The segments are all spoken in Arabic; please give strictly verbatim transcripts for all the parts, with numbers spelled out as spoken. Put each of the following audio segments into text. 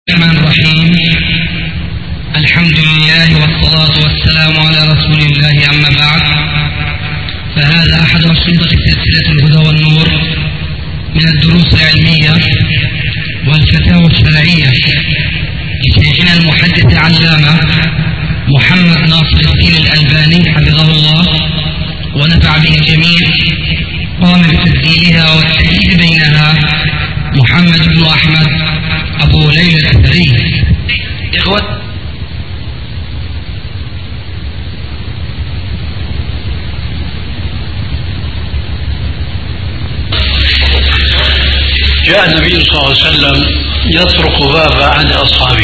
الرحمن الرحيم. الحمد لله والصلاة والسلام على رسول الله، أما بعد، فهذا أحد أشرطة سلسلة الهدى والنور من الدروس العلمية والفتاوى الشرعية لشيخنا المحدث العلامة محمد ناصر الدين الألباني حفظه الله ونفع به الجميع. قام بتسجيلها والتأكيد بينها محمد بن أحمد أبو ليلى الأثري. إخوة، جاء النبي صلى الله عليه وسلم يطرق باب عن أصحابه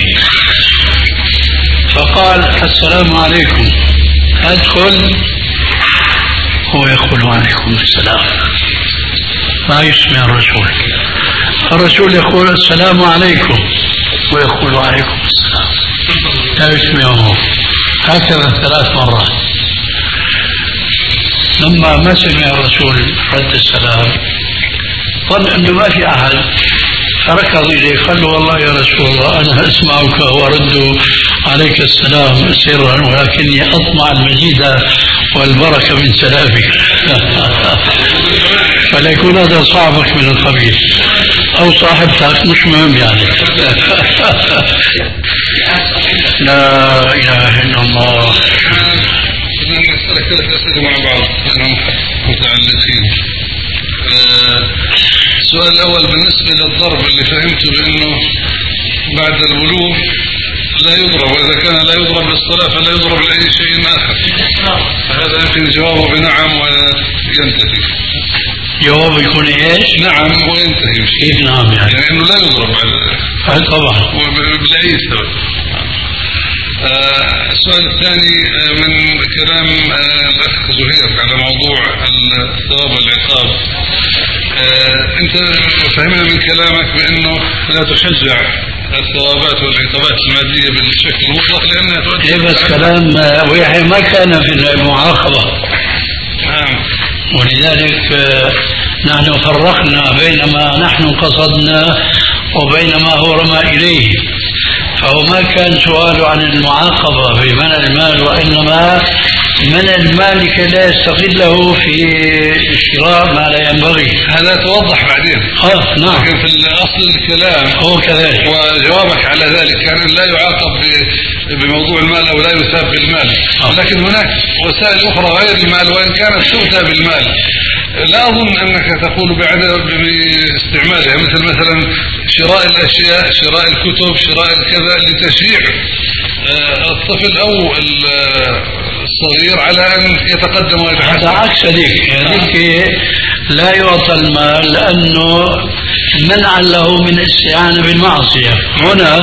فقال: السلام عليكم، أدخل؟ هو يقول: عليكم السلام. ما يسمع الرسول. الرسول يقول: السلام عليكم، ويقول: عليكم السلام. لا يسمعه. هكذا ثلاث مرات. لما ما سمع الرسول رد السلام ظن أنه ما في أحد، فركض إليه قال له: والله يا رسول الله أنا أسمعك وأرد عليك السلام سرا، ولكني أطمع المزيد والبركة من سلامك. فلا يكون هذا صاحبك من القبيل أو صاحبتك، مش مهم يعني. لا إله إلا الله. نسألك ثلاث أسئلة مع بعض لأنهم متعلقين. السؤال الأول بالنسبة للضرب اللي فهمته بأنه بعد البلوغ لا يضرب، وإذا كان لا يضرب للصلاة فلا يضرب لأي شيء آخر، فهذا يمكن جوابه بنعم وينتهي. جوابه يكون إيش؟ نعم وينتهي. كيف نعم يعني؟ يعني إنه لا يضرب بعد طبعا بأي سبب. آه السؤال الثاني آه من كلام آه الأخ زهير على موضوع الثواب والعقاب. آه أنت فهمنا من كلامك بأنه لا تشجع الثوابات والعقابات المادية بالشكل المطلق لأنها تؤدي. إيه بس كلام ويحيى ما كان في المعاقبة. نعم. ولذلك آه نحن فرقنا بين ما نحن قصدنا وبين ما هو رمى إليه. فهو ما كان سؤاله عن المعاقبة في منع المال، وإنما منع المال لكي لا يستغله في شراء ما لا ينبغي. هذا توضح بعدين. اه نعم. لكن في الأصل الكلام هو كذلك. وجوابك على ذلك كان لا يعاقب بموضوع المال أو لا يثاب بالمال. آه. لكن هناك وسائل أخرى غير المال وإن كانت تؤتى بالمال. لا أظن أنك تقول بعدم باستعمالها، مثل مثلا شراء الأشياء، شراء الكتب، شراء الكذا لتشجيع الطفل أو الصغير على أن يتقدم ويتحسن. هذا عكس ذلك. يعني لا يعطى المال لأنه منعا له من الاستعانة بالمعصية. هنا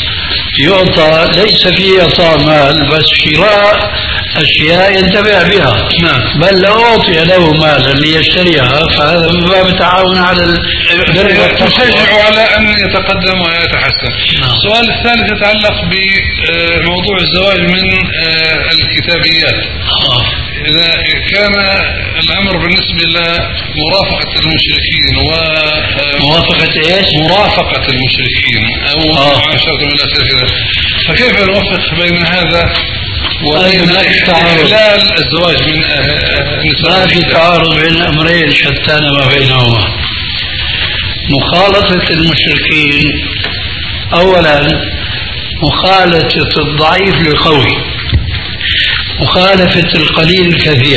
يعطى ليس فيه إعطاء مال بس شراء أشياء ينتفع بها. نعم. بل لو أعطي له مالا ليشتريها فهذا من باب التعاون على البر والتقوى، تشجع على أن يتقدم ويتحسن. نعم. السؤال الثالث يتعلق بموضوع الزواج من الكتابيات. آه. إذا كان الأمر بالنسبة لمرافقة المشركين و موافقة إيش؟ مرافقة المشركين أو معاشرة من الأساس، فكيف نوفق بين هذا وبين إحلال الزواج من النساء؟ ما في تعارض بين أمرين شتان ما بينهما. مخالطة المشركين أولا مخالطة الضعيف للقوي، مخالفة القليل الكثير.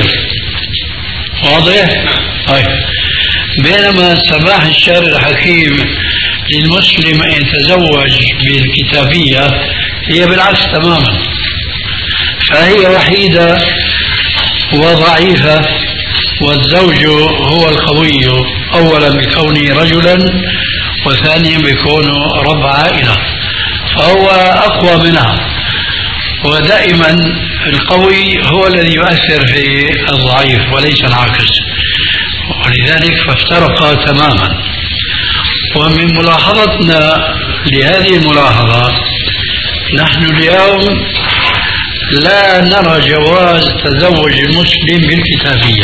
واضح؟ طيب. بينما سماح الشارع الحكيم للمسلم أن يتزوج بالكتابية هي بالعكس تماما، فهي وحيدة وضعيفة، والزوج هو القوي أولا بكونه رجلا، وثانيا بكونه رب عائلة، فهو أقوى منها. ودائما القوي هو الذي يؤثر في الضعيف وليس العكس، ولذلك فافترقا تماما. ومن ملاحظتنا لهذه الملاحظة نحن اليوم لا نرى جواز تزوج المسلم بالكتابية،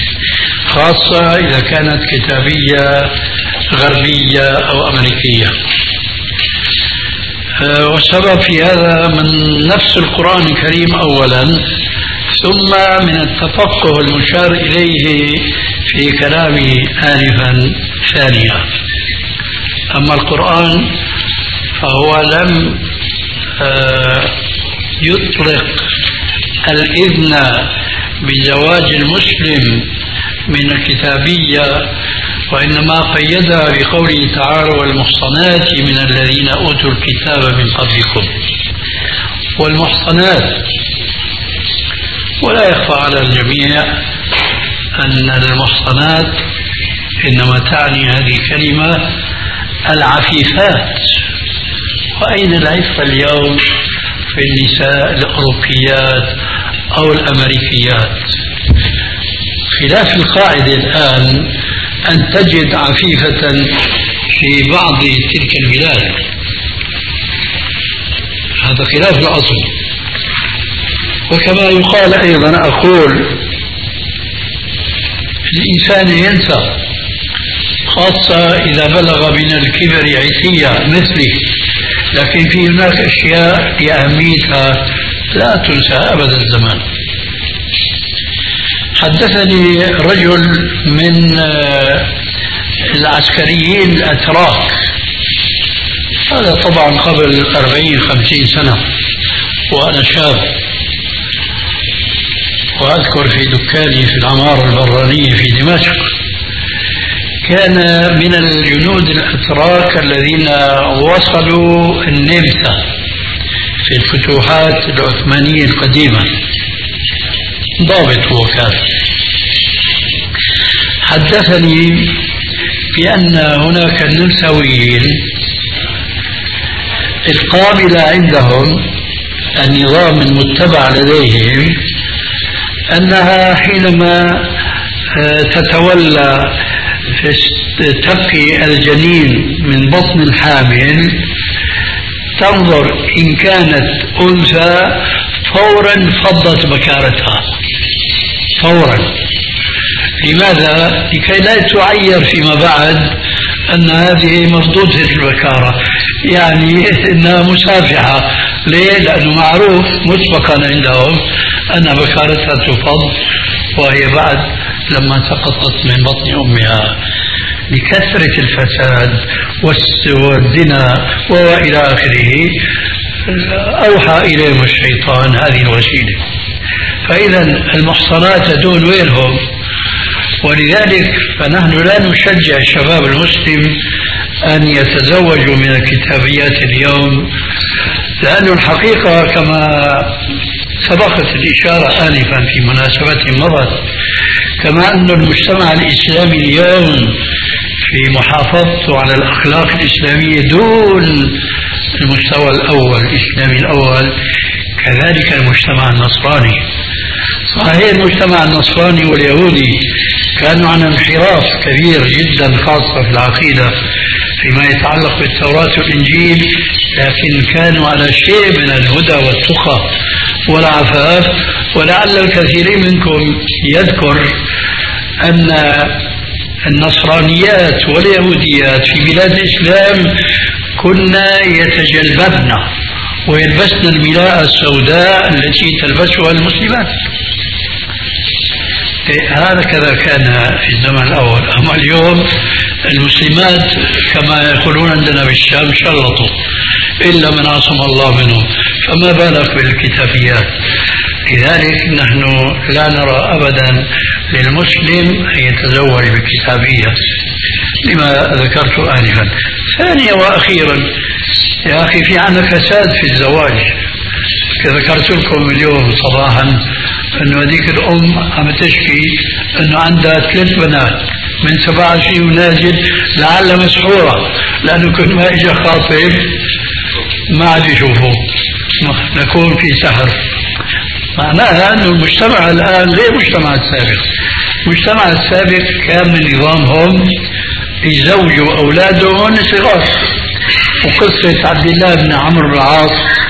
خاصة إذا كانت كتابية غربية أو أمريكية. والسبب في هذا من نفس القرآن الكريم أولا، ثم من التفقه المشار إليه في كلامي آنفا ثانيا. أما القرآن فهو لم يطلق الإذن بزواج المسلم من الكتابية، وإنما قيدها بقوله تعالى والمحصنات من الذين أوتوا الكتاب من قبلكم. والمحصنات، ولا يخفى على الجميع أن المحصنات إنما تعني هذه الكلمة العفيفات. وأين العفة اليوم في النساء الأوروبيات أو الأمريكيات؟ خلاف القاعدة الآن أن تجد عفيفة في بعض تلك البلاد، هذا خلاف الأصل. وكما يقال أيضا، أقول الإنسان ينسى، خاصة إذا بلغ من الكبر عتية مثلي، لكن في هناك أشياء لأهميتها لا تنسى أبدا الزمان. حدثني رجل من العسكريين الأتراك، هذا طبعا قبل أربعين خمسين سنة وأنا شاب، وأذكر في دكاني في العمارة البرانية في دمشق، كان من الجنود الأتراك الذين وصلوا النمسا في الفتوحات العثمانية القديمة، ضابط هو كان. حدثني بأن هناك النمساويين القابلة عندهم النظام المتبع لديهم أنها حينما تتولى تبقي الجنين من بطن الحامل تنظر إن كانت أنثى فورا فضت بكارتها فورا. لماذا؟ لكي لا تعير فيما بعد أن هذه مردودة البكارة، يعني إنها مسافحة. ليه؟ لأنه معروف مسبقا عندهم أن بكارتها تفض وهي بعد لما سقطت من بطن أمها. لكثرة الفساد والزنا وإلى آخره أوحى إليهم الشيطان هذه الوسيلة. فإذا المحصنات دون وينهم. ولذلك فنحن لا نشجع الشباب المسلم أن يتزوجوا من الكتابيات اليوم، لأن الحقيقة كما سبقت الإشارة آنفا في مناسبة مضت، كما أن المجتمع الإسلامي اليوم في محافظته على الأخلاق الإسلامية دون المستوى الأول الإسلامي الأول، كذلك المجتمع النصراني. صحيح المجتمع النصراني واليهودي كانوا على انحراف كبير جدا، خاصة في العقيدة فيما يتعلق بالتوراة والإنجيل، لكن كانوا على شيء من الهدى والتقى والعفاف. ولعل الكثير منكم يذكر أن النصرانيات واليهوديات في بلاد الإسلام كنا يتجلببن ويلبسن الملاءة السوداء التي تلبسها المسلمات. هكذا كان في الزمن الأول. أما اليوم المسلمات كما يقولون عندنا بالشام شلطوا إلا من عصم الله منهم، فما بالك بالكتابيات. لذلك نحن لا نرى أبدا للمسلم أن يتزوج بالكتابية لما ذكرت آنفا. ثانيا وأخيرا يا أخي، في عنا فساد في الزواج. ذكرت لكم اليوم صباحا أنه هذيك الأم عم تشكي أنه عندها ثلاث بنات من سبعة وعشرين ونازل، لعل مسحورة لأنه كل ما إجا خاطب ما عاد يشوفه، نكون في سحر. معناها أن المجتمع الآن غير المجتمع السابق. المجتمع السابق كان من نظامهم يزوجوا أولادهم صغار. وقصة عبد الله بن عمرو بن العاص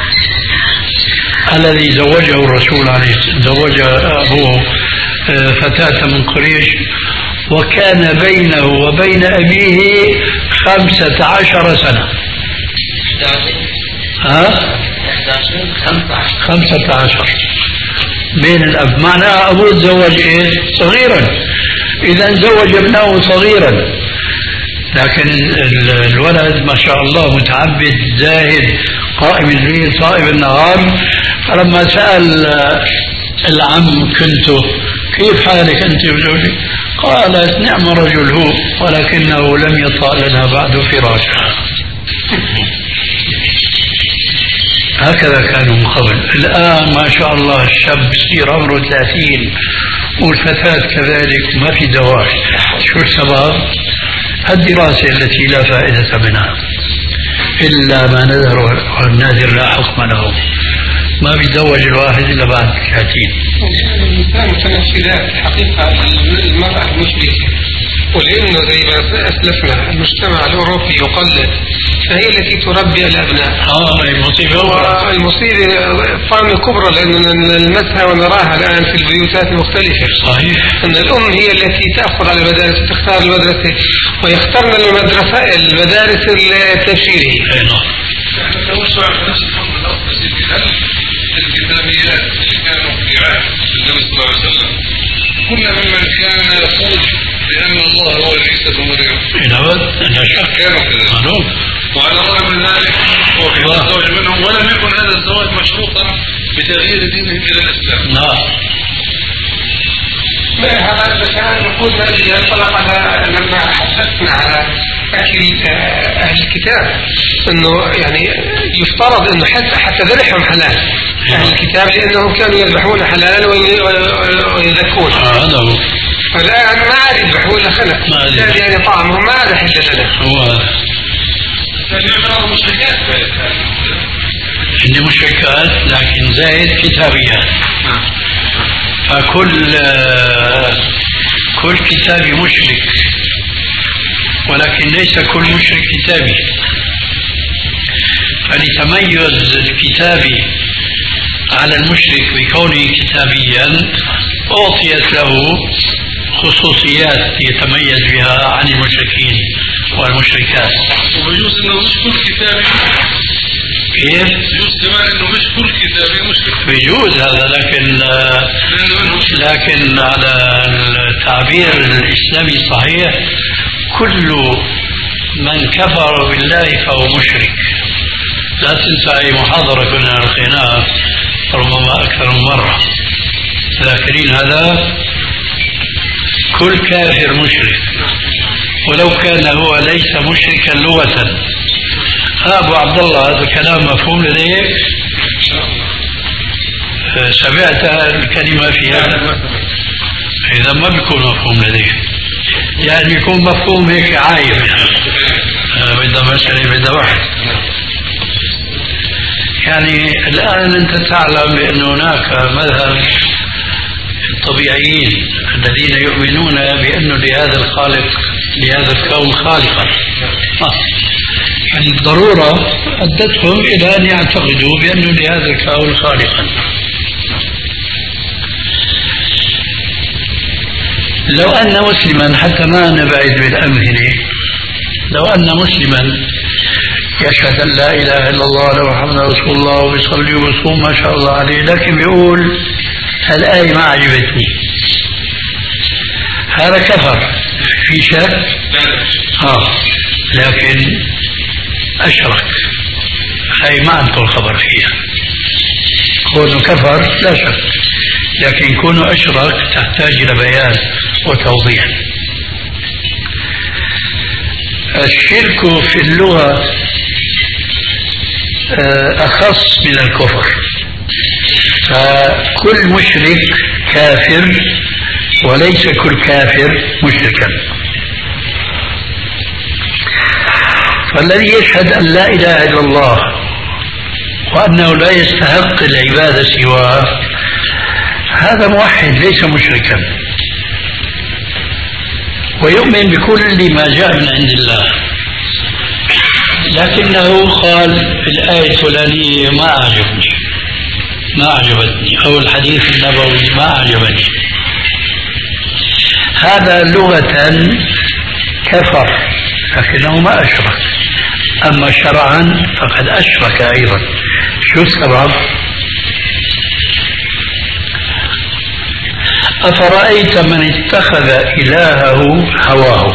الذي زوجه الرسول عليه زوج أبوه فتاة من قريش، وكان بينه وبين أبيه خمسة عشر سنة. ها؟ خمسة عشر بين الأب، معناها أبوه تزوج إيه؟ صغيرا. إذا زوج ابنه صغيرا، لكن الولد ما شاء الله متعبد زاهد قائم الليل صائم النهار. فلما سأل العم كنت كيف حالك أنت وزوجك؟ قالت نعم رجل هو ولكنه لم يطأ لنا بعد فراشا. هكذا كانوا من قبل. الآن ما شاء الله الشاب يصير عمره ثلاثين والفتاة كذلك، ما في زواج. شو السبب؟ الدراسة التي لا فائدة منها إلا ما نذر والناذر لا حكم له. ما بيتزوج الواحد إلا بعد ثلاثين. الإنسان متنفذات حقيقة. المرأة المشركة ولأنه زي ما أسلفنا المجتمع الأوروبي يقلد، فهي التي تربي الأبناء. آه المصيبة المصيبة طامة كبرى، لأننا نلمسها ونراها الآن في البيوتات المختلفة. صحيح. أن الأم هي التي تأخذ على المدارس وتختار المدرسة، ويختارن المدرسة المدارس التبشيرية. أي نعم. الكتابيات اللي كانوا في عهد النبي صلى الله عليه وسلم كل ممن كان يقول بأن الله هو عيسى بن مريم. لا شك كانوا كذلك. وعلى الرغم من ذلك هو الزواج منهم، ولم يكن هذا الزواج مشروطا بتغيير دينهم إلى الإسلام. نعم. هذا كان نقول الذي ينطلق على لما حدثنا على أكل أهل الكتاب، أنه يعني يفترض أنه حتى حتى ذبحهم حلال أهل الكتاب، لأنهم كانوا يذبحون حلالا ويذكون. هذا هو. فالآن ما عاد يذبحون إلا خلق، يعني طعمهم ما عاد حل لنا. هو فاليوم مشركات إني مشركات لكن زائد كتابيات. فكل كل كتابي مشرك، ولكن ليس كل مشرك كتابي. فلتميز الكتابي على المشرك بكونه كتابيا أعطيت له خصوصيات يتميز بها عن المشركين والمشركات. ويجوز انه مش كل كتابي كيف؟ يجوز كمان انه مش كل كتابي مشرك. بيجوز هذا، لكن لكن على التعبير الإسلامي الصحيح كل من كفر بالله فهو مشرك. لا تنسى أي محاضرة كنا ألقيناها ربما أكثر من مرة، ذاكرين هذا؟ كل كافر مشرك ولو كان هو ليس مشركا لغة. أبو عبد الله هذا الكلام مفهوم لديك؟ سمعت الكلمة في هذا؟ إذا ما بيكون مفهوم لديك، يعني يكون مفهوم هيك عايب، بدها مسألة بدها واحد. يعني الآن أنت تعلم بأن هناك مذهب الطبيعيين الذين يؤمنون بأن لهذا الخالق لهذا الكون خالقا. يعني الضرورة أدتهم إلى أن يعتقدوا بأن لهذا الكون خالقا. لو أن مسلما، حتى ما نبعد بالأمثلة، لو أن مسلما يشهد أن لا إله إلا الله ومحمد رسول الله ويصلي ويصوم ما شاء الله عليه، لكن بيقول الآية ما عجبتني، هذا كفر في شك؟ آه لكن أشرك، هاي ما عندكم خبر فيها. كونه كفر لا شك، لكن كونه أشرك تحتاج إلى بيان وتوضيح. الشرك في اللغة أخص من الكفر، فكل مشرك كافر وليس كل كافر مشركا. فالذي يشهد أن لا إله إلا الله وأنه لا يستحق العبادة سواه هذا موحد ليس مشركا، ويؤمن بكل ما جاء من عند الله، لكنه قال الآية الفلانية ما أعجبني ما أعجبتني أو الحديث النبوي ما أعجبني، هذا لغة كفر لكنه ما أشرك. أما شرعا فقد أشرك أيضا. شو السبب؟ أفرأيت من اتخذ إلهه هواه.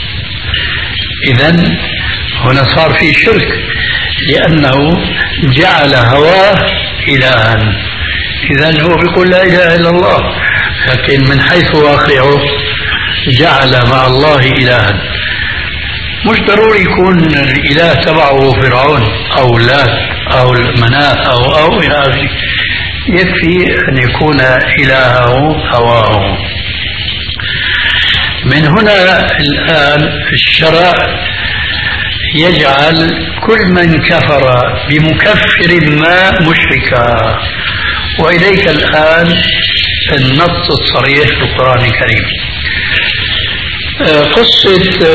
إذن هنا صار في شرك، لأنه جعل هواه إلها. إذن هو بيقول لا إله إلا الله، لكن من حيث واقعه جعل مع الله إلها. مش ضروري يكون الإله تبعه فرعون أو لات أو مناة أو أو إلى آخره، يكفي أن يكون إلهه هواه. من هنا الآن الشرع يجعل كل من كفر بمكفر ما مشركا. وإليك الآن النص الصريح في القرآن الكريم. قصة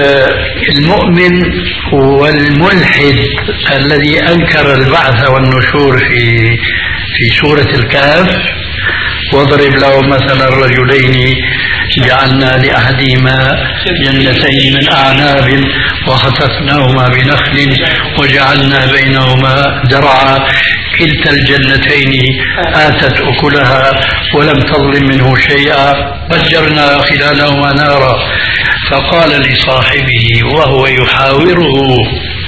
المؤمن والملحد الذي أنكر البعث والنشور في في سورة الكهف، واضرب له مثلا الرجلين جعلنا لأحدهما جنتين من أعناب وخسفناهما بنخل وجعلنا بينهما زرعا كلتا الجنتين آتت أكلها ولم تظلم منه شيئا فجرنا خلالهما نارا فقال لصاحبه وهو يحاوره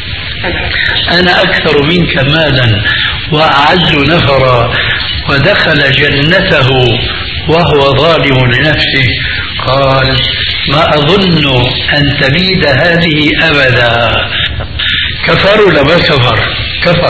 أنا أكثر منك مالا وأعز نفرا ودخل جنته وهو ظالم لنفسه قال ما أظن أن تبيد هذه أبدا. كفر ولا ما كفر؟ كفر.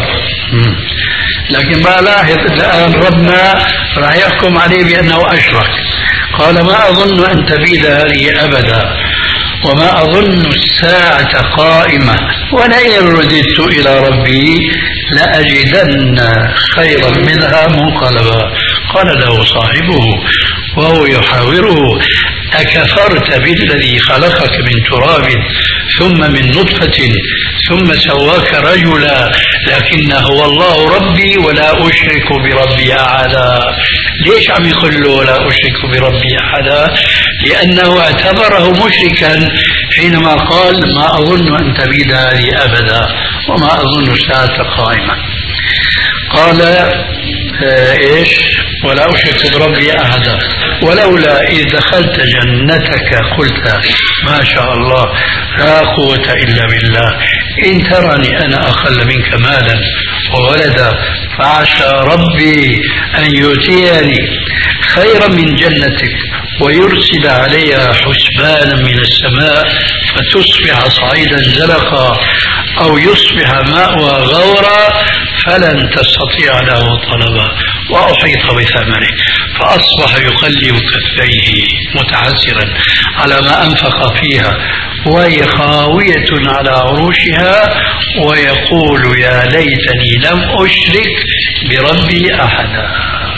لكن ما لاحظ الآن ربنا راح يحكم عليه بأنه أشرك. قال ما أظن أن تبيد هذه أبدا وما أظن الساعة قائمة ولئن رددت إلى ربي لأجدن خيرا منها منقلبا. قال له صاحبه وهو يحاوره أكفرت بالذي خلقك من تراب ثم من نطفة ثم سواك رجلا لكن هو الله ربي ولا أشرك بربي أحدا. ليش عم يقول له ولا أشرك بربي أحدا؟ لأنه اعتبره مشركا حينما قال ما أظن أن تبيد هذه أبدا وما أظن الساعة قائمة. قال آه إيش ولا أشرك بربي أحدا ولولا إذ دخلت جنتك قلت ما شاء الله لا قوة إلا بالله إن ترني أنا أقل منك مالا وولدا فعسى ربي أن يؤتيني خيرا من جنتك ويرسل عليها حسبانا من السماء فتصبح صعيدا زلقا أو يصبح ماؤها غورا فلن تستطيع له طلبا وأحيط بثمنه فأصبح يقلب كفيه متعسرا على ما أنفق فيها وهي خاوية على عروشها ويقول يا ليتني لم أشرك بربي أحدا.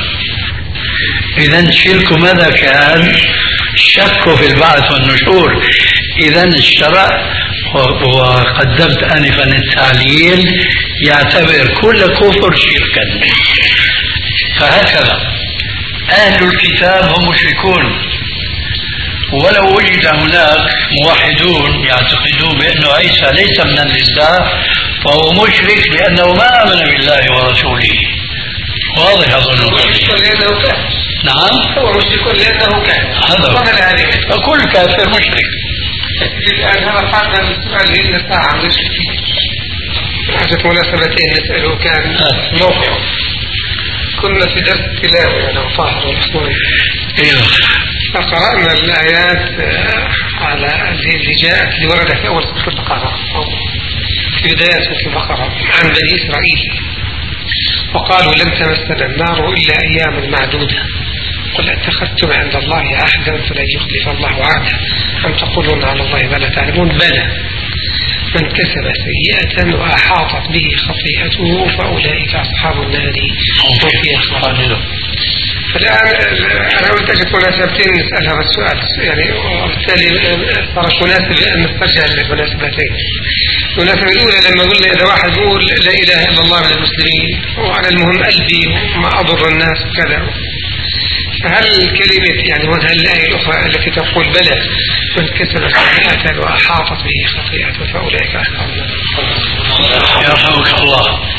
إذن شرك ماذا كان؟ شك في البعث والنشور. إذن الشرع وقدمت آنفا التعليل يعتبر كل كفر شركا. فهكذا أهل الكتاب هم مشركون ولو وجد هناك موحدون يعتقدون بأن عيسى ليس من الله فهو مشرك لأنه ما آمن بالله ورسوله. واضح أظن لأنه كان. نعم هو مشرك لأنه كان هذا فكل كافر مشرك. الآن هذا حاضر السؤال لأن ساعة مشرك حاجة مناسبتين نسأله كان موقع كنا في درس تلاوة أنا وطاهر الأسبوعي فقرأنا الآيات على اللي جاءت اللي وردت في أول سورة البقرة أو في بداية سورة البقرة عن بني إسرائيل وقالوا لن تمسنا النار إلا أياما معدودة قل اتخذتم عند الله عهدا فلن يخلف الله عهده أم تقولون على الله ما لا تعلمون بلى من كسب سيئة وأحاطت به خطيئته فأولئك أصحاب النار هم فيها خالدون. فالآن أنا أريد مناسبتين نسأل هذا السؤال يعني وبالتالي صارت مناسبة أن نسترجع للمناسبتين. المناسبة الأولى لما قلنا إذا واحد يقول لا إله إلا الله من المسلمين وعلى المهم قلبي وما أضر الناس وكذا فهل كلمة يعني وهل الآية الأخرى التي تقول بلى من كسب سيئة وأحاطت به خطيئته فأولئك أصحاب النار. يرحمك الله.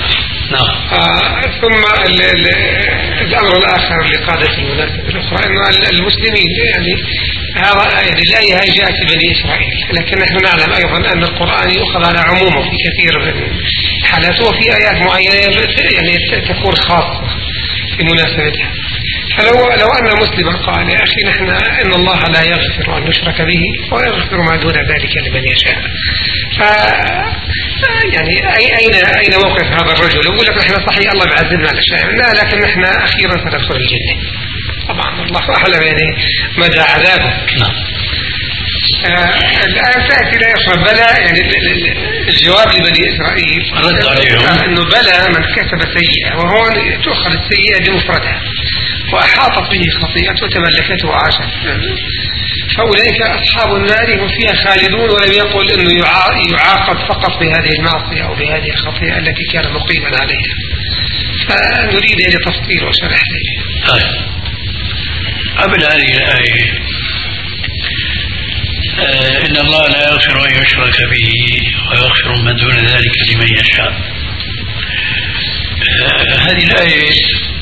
نعم. آه ثم ال ال الأمر الآخر لقادة المناسبة الأخرى أنه المسلمين يعني هذا يعني الآية هي جاءت لبني إسرائيل، لكن نحن نعلم أيضا أن القرآن يؤخذ على عمومه في كثير من حالاته، وفي آيات معينة يعني تكون خاصة في مناسبتها. فلو لو أن مسلما قال يا أخي نحن إن الله لا يغفر أن يشرك به ويغفر ما دون ذلك لمن يشاء، ف يعني أين أين موقف هذا الرجل؟ يقول لك نحن صحيح الله بعذبنا على الشيء، لا لكن نحن أخيرا سندخل الجنة. طبعا الله أعلم يعني مدى عذابه. آه الآن تأتي لا يشرب بلى، يعني الجواب لبني إسرائيل رد عليهم أنه بلى من كسب سيئة، وهو تؤخذ السيئة بمفردها وأحاطت به خطيئته وتملكته وعاشت، فأولئك أصحاب النار هم فيها خالدون، ولم يقل أنه يعاقب فقط بهذه المعصية أو بهذه الخطيئة التي كان مقيما عليها. فنريد أن تفصيل وشرح لي. طيب قبل هذه الآية آه إن الله لا يغفر أن يشرك به ويغفر ما دون ذلك لمن يشاء. آه هذه الآية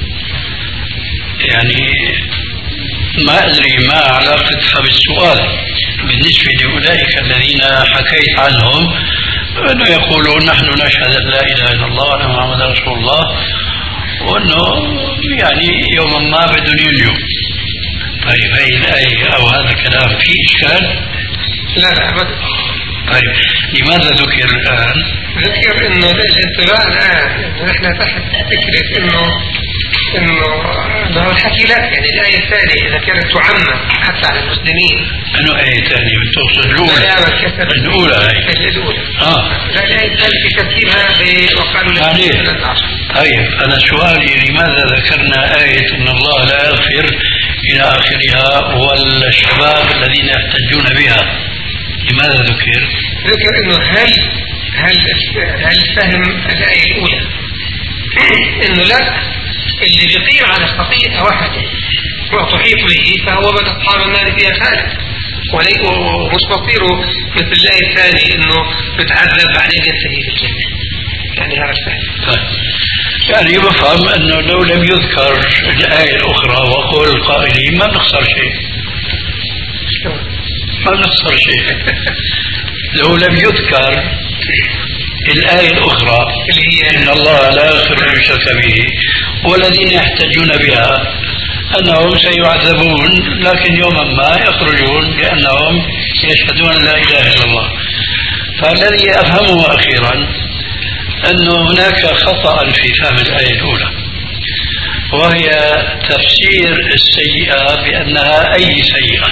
يعني ما أدري ما علاقتها بالسؤال بالنسبة لأولئك الذين حكيت عنهم أنه يقولون نحن نشهد أن لا إله إلا الله وأن محمد رسول الله، وأنه يعني يوما ما بدون يليوم. طيب هذه الآية أو هذا الكلام فيه إشكال؟ لا لا أبدا. طيب لماذا ذكر الآن؟ ذكر إنه الانطباع الآن نحن تحت فكرة إنه إنه إنه الحكي لك يعني الآية الثانية إذا كانت تعمم حتى على المسلمين. أنه آية ثانية تقصد الأولى؟ الأولى هي الأولى. آه. لا الآية الثانية في ترتيبها وقالوا لك. طيب أنا سؤالي لماذا ذكرنا آية إن الله لا يغفر إلى آخرها والشباب الذين يحتجون بها؟ لماذا ذكر؟ ذكر إنه هل هل هل فهم الآية الأولى إنه لا اللي بيقيم على خطيئة واحدة وتحيط به فهو من أصحاب النار فيها خالد، ومش مصيره مثل الآية الثانية إنه بتعذب بعدين ينتهي بالجنة. يعني هذا الفهم. طيب يعني بفهم أنه لو لم يذكر الآية الأخرى وقول القائلين ما نخسر شيء، ما نخسر شيء لو لم يذكر الآية الأخرى اللي هي إن الله لا يغفر أن يشرك به والذين يحتجون بها أنهم سيعذبون لكن يوما ما يخرجون لأنهم يشهدون لا إله إلا الله. فالذي أفهمه أخيرا أن هناك خطأ في فهم الآية الأولى، وهي تفسير السيئة بأنها أي سيئة،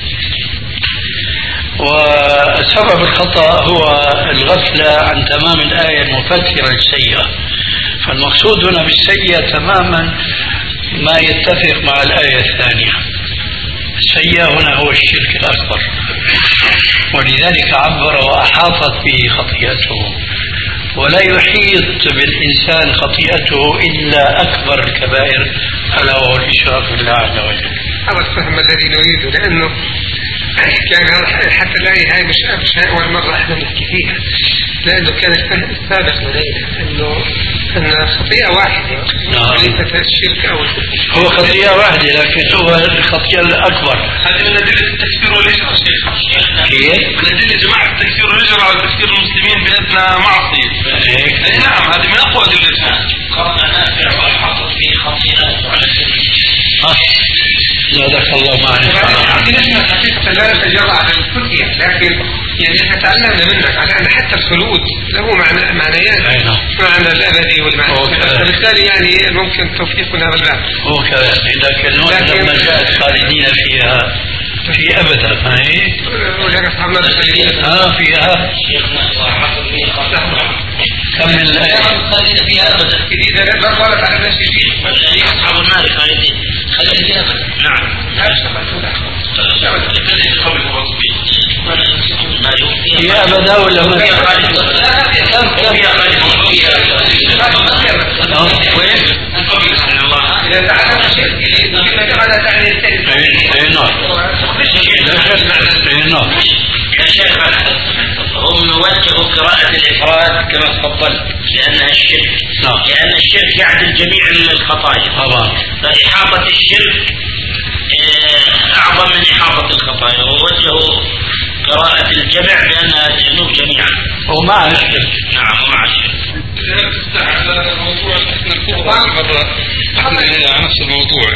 وسبب الخطأ هو الغفلة عن تمام الآية المفسرة للسيئة. فالمقصود هنا بالسيئة تماما ما يتفق مع الآية الثانية. السيئة هنا هو الشرك الأكبر، ولذلك عبر وأحاطت به خطيئته، ولا يحيط بالإنسان خطيئته إلا أكبر الكبائر ألا وهو الإشراك بالله عز وجل. هذا الفهم الذي نريده، لأنه كان حتى الآية هاي مش مش أول مرة احنا نحكي فيها، لأنه كان الفهم السابق لدينا إنه أن خطيئة واحدة وليست الشرك أو هو خطيئة واحدة لكن هو الخطيئة الأكبر. هذه من أدلة التكفير والهجرة كيف؟ من أدلة جماعة التكفير والهجرة وتكفير المسلمين بأدنى معصية. أي نعم هذه من أقوى أدلتها. قرن نافع والحاطط في خطيئة على الشرك. زادك الله معنا. نحن حقيقة لا نتجرأ على الفتية، لكن يعني احنا تعلمنا منك على أن حتى الخلود له معنى معنيان، معنى الأبدي والمعنى، فبالتالي يعني ممكن توفيقنا بالله. هو كذلك، لكن لما جاءت خالدين فيها في أبدا ما هي؟ ولكن أصحابنا الخالدين ها فيها شيخنا وحصل فيه خطأ كم من الآية خالدين فيها أبدا. إذا لا غلط على الناس فيه الذين أصحاب النار خالدين خالدين فيها أبدا. نعم. هي أبدا ولا ما فيها خالدون؟ لا فيها خالدون وين؟ سبحان الله. إذا تعلم شيء بما جعل تعني التكفير. أي نعم. أي نعم. يا شيخ هم وجهوا قراءة الإفراد كما تفضلت لأنها الشرك. نعم. لأن الشرك يعدل جميع الخطايا طبعا. فإحاطة الشرك أعظم من إحاطة الخطايا، ووجهوا قراءة الجمع بأنها الذنوب جميعا ومع الشرك. نعم ومع الشرك. على موضوع الفتنة الكبرى مرة على نفس الموضوع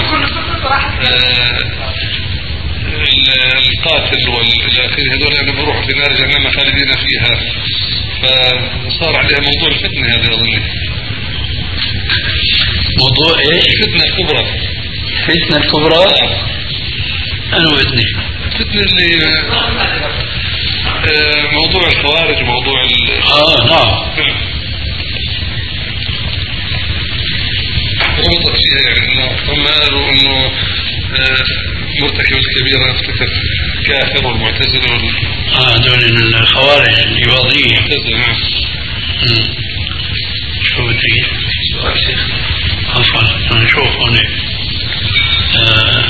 القاتل والآخر هذول يعني بروحوا في نار جهنم خالدين فيها، فصار عليها موضوع الفتنة هذا أظن. موضوع إيش؟ الفتنة الكبرى. الفتنة الكبرى؟ أنا فتنة الفتنة اللي موضوع الخوارج موضوع ال آه نعم. ربطت فيها يعني انه هم قالوا انه مرتكب الكبيرة ارتكب كافر والمعتزلة وال اه دول الخوارج الإباضية. المعتزلة نعم. شو بدي سؤال شيخ؟ عفوا نشوف هنا آه.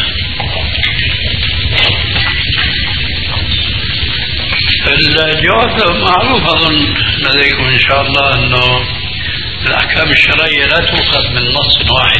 الجواب معروف أظن لديكم إن شاء الله أنه الأحكام الشرعية لا تؤخذ من نص واحد.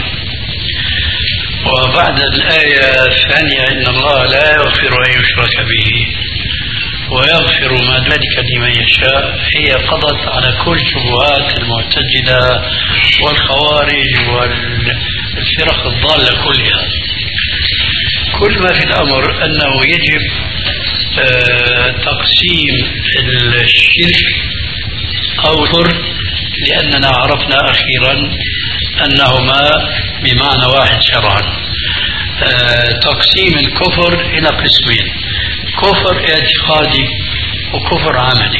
وبعد الآية الثانية إن الله لا يغفر أن يشرك به ويغفر ما دون ذلك لمن يشاء، هي قضت على كل شبهات المعتزلة والخوارج والفرق الضالة كلها. كل ما في الأمر أنه يجب آه تقسيم الشرك أو الكفر، لأننا عرفنا أخيرا أنهما بمعنى واحد شرعا. آه تقسيم الكفر إلى قسمين: كفر اعتقادي وكفر عملي.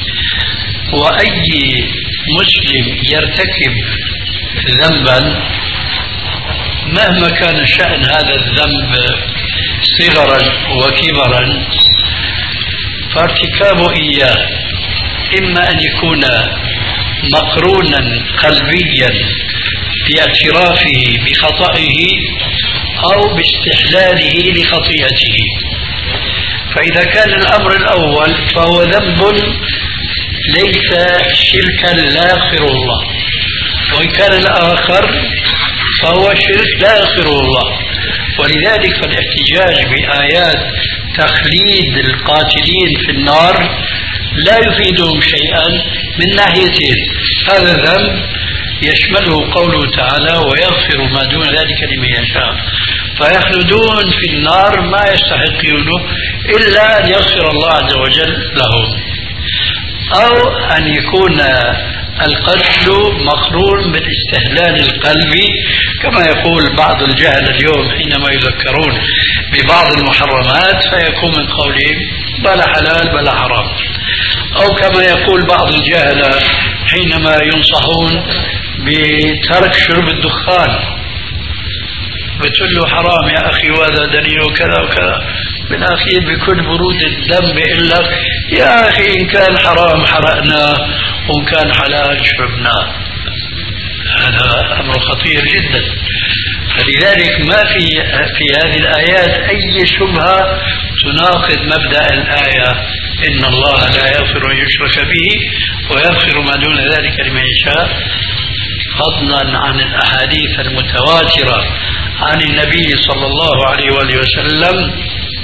وأي مسلم يرتكب ذنبا مهما كان شأن هذا الذنب صغرا وكبرا فارتكابه إياه إما أن يكون مقرونا قلبيا باعترافه بخطئه أو باستحلاله لخطيئته. فإذا كان الأمر الأول فهو ذنب ليس شركا لا يغفره الله، وإن كان الآخر فهو شرك لا يغفره الله. ولذلك فالاحتجاج بآيات تخليد القاتلين في النار لا يفيدهم شيئا من ناحيتين: هذا الذنب يشمله قوله تعالى ويغفر ما دون ذلك لمن يشاء، فيخلدون في النار ما يستحقونه إلا أن يغفر الله عز وجل لهم. أو أن يكون القتل مقرون بالاستهلال القلبي كما يقول بعض الجهل اليوم حينما يذكرون ببعض المحرمات فيكون من قولهم بلا حلال بلا حرام. أو كما يقول بعض الجهل حينما ينصحون بترك شرب الدخان، بتقول له حرام يا أخي وهذا دليل وكذا وكذا، بالأخير بكل برود الدم بيقول لك يا أخي إن كان حرام حرقناه وإن كان حلال شربناه. هذا أمر خطير جدا. فلذلك ما في في هذه الآيات أي شبهة تناقض مبدأ الآية إن الله لا يغفر أن يشرك به ويغفر ما دون ذلك لمن يشاء، فضلا عن الأحاديث المتواترة عن النبي صلى الله عليه وآله وسلم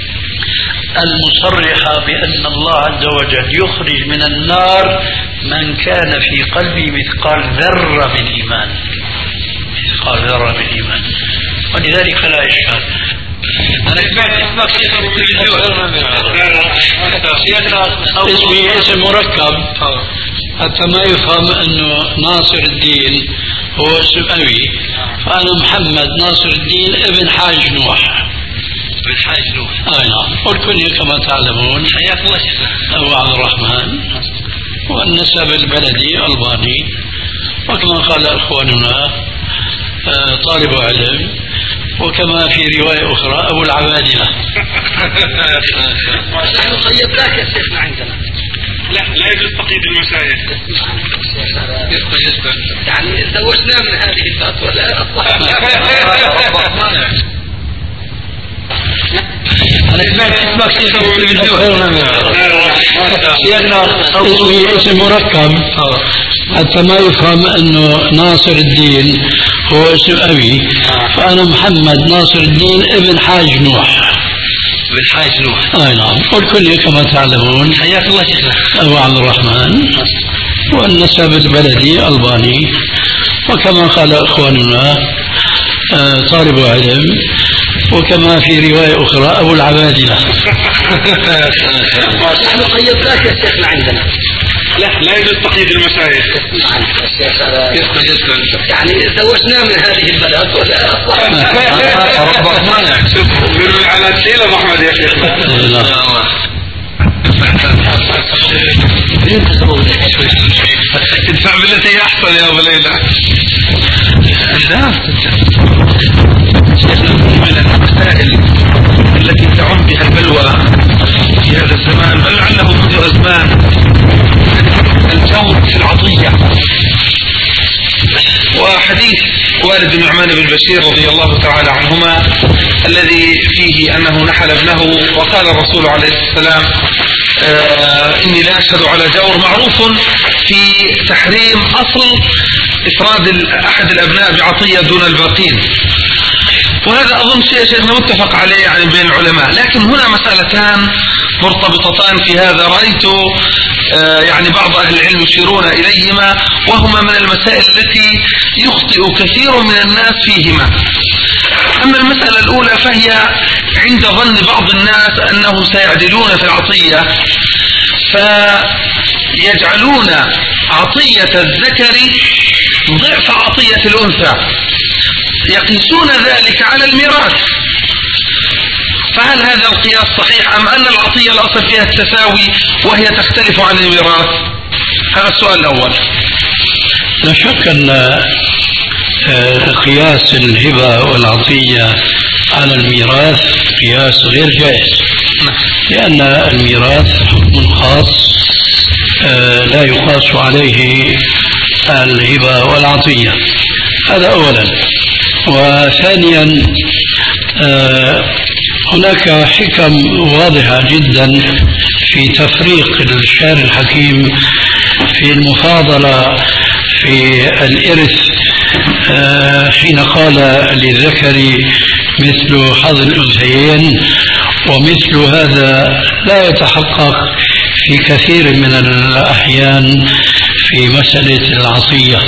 المصرحة بأن الله عز وجل يخرج من النار من كان في قلبه مثقال ذرة من إيمان، مثقال ذرة من إيمان. ولذلك فلا إشكال. أنا سمعت اسمك شيخ اسمي اسم مركب حتى ما يفهم أنه ناصر الدين هو اسم أبي، فأنا محمد ناصر الدين ابن حاج نوح. ابن حاج نوح. أي نعم. والكنية كما تعلمون حياك الله شيخنا أبو عبد الرحمن، والنسب البلدي ألباني، وكما قال أخواننا طالب علم، وكما في رواية أخرى أبو العبادلة. نحن قيدناك يا شيخنا عندنا. لا لا يجوز تقييد المشايخ. يعني زوجنا من هذه الفتوى لا أنا سمعت اسمك شيخ شيخنا اسمي اسم مركب حتى ما يفهم أنه ناصر الدين هو اسم أبي، فأنا محمد ناصر الدين ابن حاج نوح. ابن حاج نوح. أي نعم. والكل كما تعلمون حياك الله شيخنا أبو عبد الرحمن، والنسب البلدي ألباني، وكما قال أخواننا طالب علم، وكما في رواية أخرى أبو العبادلة. نحن قيدناك يا شيخنا عندنا. لا لا يجوز تقييد المشايخ. يعني زوجناه من هذه البلد ولا ربطناه. شوف من على السيلة محمد يا شيخنا. ادفع بالتي هي احسن يا ابو ليلى. لا من المسائل التي تعم بها البلوى في هذا الزمان، بل لعله منذ ازمان، الجور في العطيه. وحديث والد النعمان بن بشير رضي الله تعالى عنهما الذي فيه انه نحل ابنه وقال الرسول عليه السلام آه إني لا أشهد على جور، معروف في تحريم أصل إفراد أحد الأبناء بعطية دون الباقين، وهذا أظن شيء شيخنا متفق عليه يعني بين العلماء. لكن هنا مسألتان مرتبطتان في هذا رأيت آه يعني بعض أهل العلم يشيرون إليهما، وهما من المسائل التي يخطئ كثير من الناس فيهما. أما المسألة الأولى فهي عند ظن بعض الناس أنه سيعدلون في العطية، فيجعلون عطية الذكر ضعف عطية الأنثى، يقيسون ذلك على الميراث. فهل هذا القياس صحيح أم أن العطية الأصل فيها التساوي وهي تختلف عن الميراث؟ هذا السؤال الأول. لا شك أن قياس الهبة والعطية على الميراث قياس غير جائز، لأن الميراث حكم خاص لا يقاس عليه الهبة والعطية. هذا أولا. وثانيا هناك حكم واضحة جدا في تفريق الشارع الحكيم في المفاضلة في الإرث، حين قال للذكر مثل حظ الأنثيين، ومثل هذا لا يتحقق في كثير من الأحيان في مسألة العطية.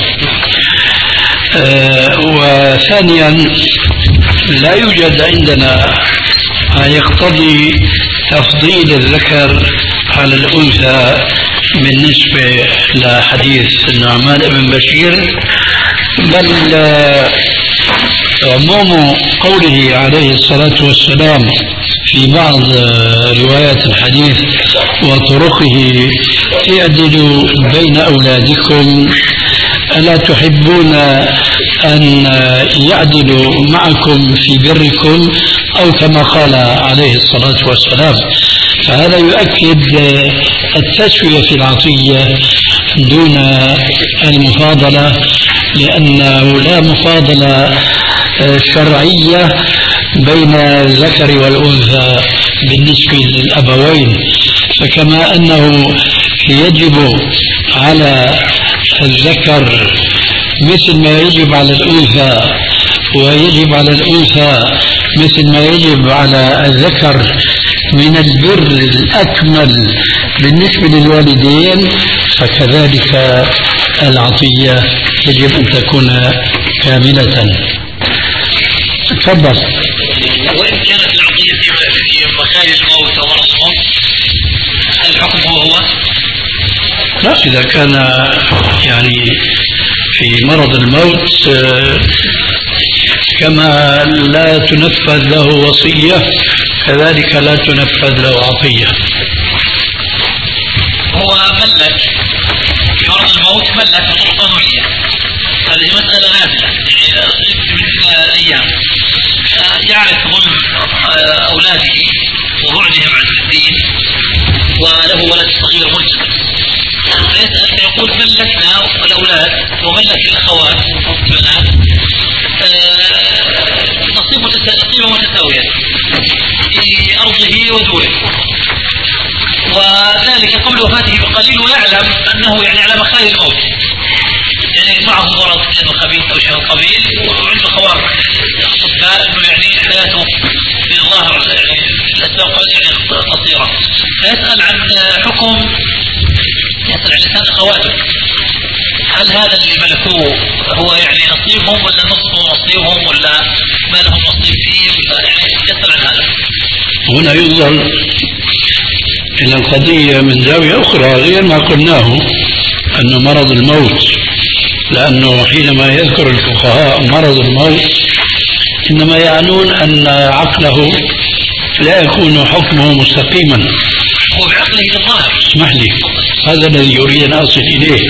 وثانيا لا يوجد عندنا ما يقتضي تفضيل الذكر على الأنثى بالنسبة لحديث النعمان بن بشير، بل عموم قوله عليه الصلاة والسلام في بعض روايات الحديث وطرقه اعدلوا بين أولادكم ألا تحبون أن يعدلوا معكم في بركم، أو كما قال عليه الصلاة والسلام. فهذا يؤكد التسوية في العطية دون المفاضلة، لأنه لا مفاضلة شرعية بين الذكر والأنثى بالنسبة للأبوين. فكما أنه يجب على الذكر مثل ما يجب على الأنثى، ويجب على الأنثى مثل ما يجب على الذكر من البر الأكمل بالنسبة للوالدين، فكذلك العطية يجب أن تكون كاملة. تفضل. وإن كانت العطية في مكان الموت أو مرض الموت الحكم هو هو؟ لا، إذا كان يعني في مرض الموت كما لا تنفذ له وصية كذلك لا تنفذ له عطية. هو ملك في مرض الموت، ملك بطرق نوعية، هذه مسألة نازلة من أيام، يعرف ظلم أولاده وبعدهم عن الدين، وله ولد صغير ملتزم، فيسأل فيقول ملكنا الأولاد وملك الأخوات والبنات نصيب نصيبا متساويا في أرضه قبل وفاته بقليل ويعلم أنه يعني على مخارج الموت، يعني معه مرض كأنه خبيث أو شيء قبيل وعنده خوارق أطباء أنه يعني حياته في الظاهر يعني الأسباب يعني قصيرة، فيسأل عن حكم، يسأل عن لسان أخواته، هل هذا اللي ملكوه هو يعني نصيبهم ولا نصفه نصيبهم ولا ما لهم نصيب فيه، ولا يعني يسأل عن هذا. هنا ينظر إلى القضية من زاوية أخرى غير ما قلناه أن مرض الموت، لأنه حينما يذكر الفقهاء مرض الموت إنما يعنون أن عقله لا يكون حكمه مستقيما. هو بعقله الظاهر. اسمح لي، هذا الذي يريد أن أصل إليه.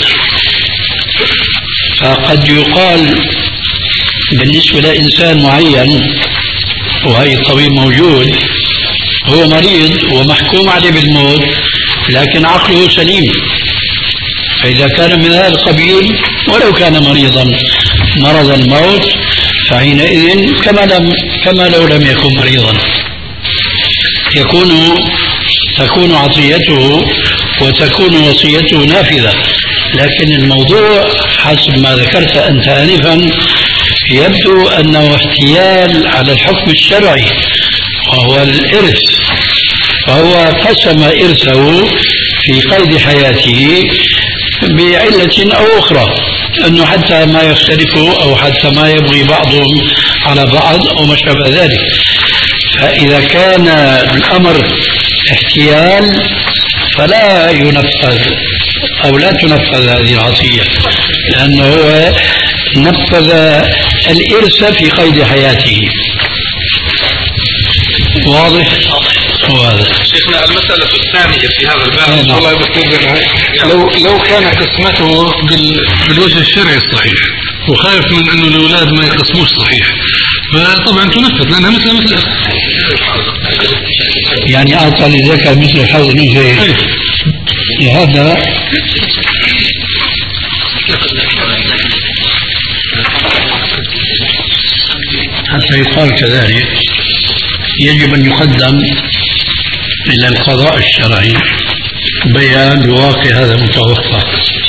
فقد يقال بالنسبة لإنسان معين وهي الطبيب موجود هو مريض ومحكوم عليه بالموت لكن عقله سليم، فإذا كان من هذا القبيل ولو كان مريضا مرض الموت فحينئذ كما لم كما لو لم يكن مريضا يكون تكون عطيته وتكون وصيته نافذة. لكن الموضوع حسب ما ذكرت أنت آنفا يبدو أنه احتيال على الحكم الشرعي وهو الإرث، فهو قسم إرثه في قيد حياته بعلة أو أخرى، أنه حتى ما يختلفوا أو حتى ما يبغي بعضهم على بعض أو ما شابه ذلك. فإذا كان الأمر احتيال فلا ينفذ أو لا تنفذ هذه العطية، لأنه هو نفذ الإرث في قيد حياته. واضح؟ وهذا شيخنا المسألة الثانية في هذا الباب الله يبارك لو لو كان قسمته بالوجه الشرعي الصحيح وخايف من انه الاولاد ما يقسموش صحيح فطبعا تنفذ لانها مثل مثل يعني اعطى للذكر مثل الحظ الانثيين. لهذا حتى يقال كذلك يجب ان يقدم إلى القضاء الشرعي بيان واقع هذا المتوفى،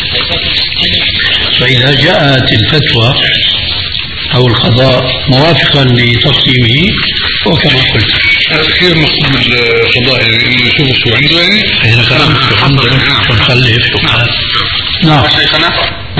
فإذا جاءت الفتوى أو القضاء موافقا لتقسيمه وكما قلت كيف مقصود القضاء انه يشوف شو عنده يعني إذا كان عنده ونخلف. نعم شيخنا.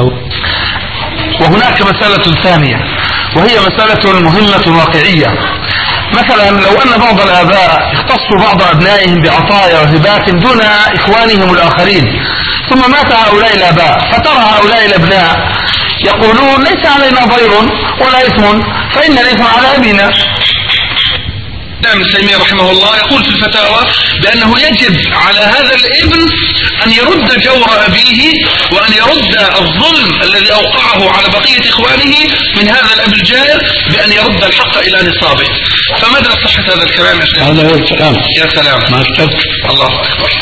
وهناك مسألة ثانية وهي مسألة مهمة واقعية. مثلا لو أن بعض الآباء اختصوا بعض أبنائهم بعطايا وهبات دون إخوانهم الآخرين، ثم مات هؤلاء الآباء فترى هؤلاء الأبناء يقولون ليس علينا ضير ولا إثم فإن الإثم على أبينا. ابن تيمية رحمه الله يقول في الفتاوى بأنه يجب على هذا الابن أن يرد جور أبيه وأن يرد الظلم الذي أوقعه على بقية إخوانه من هذا الأب الجائر بأن يرد الحق إلى نصابه. فماذا صحة هذا الكلام يا شيخ؟ هذا هو الكلام. يا سلام ما اكتبت. الله أكبر.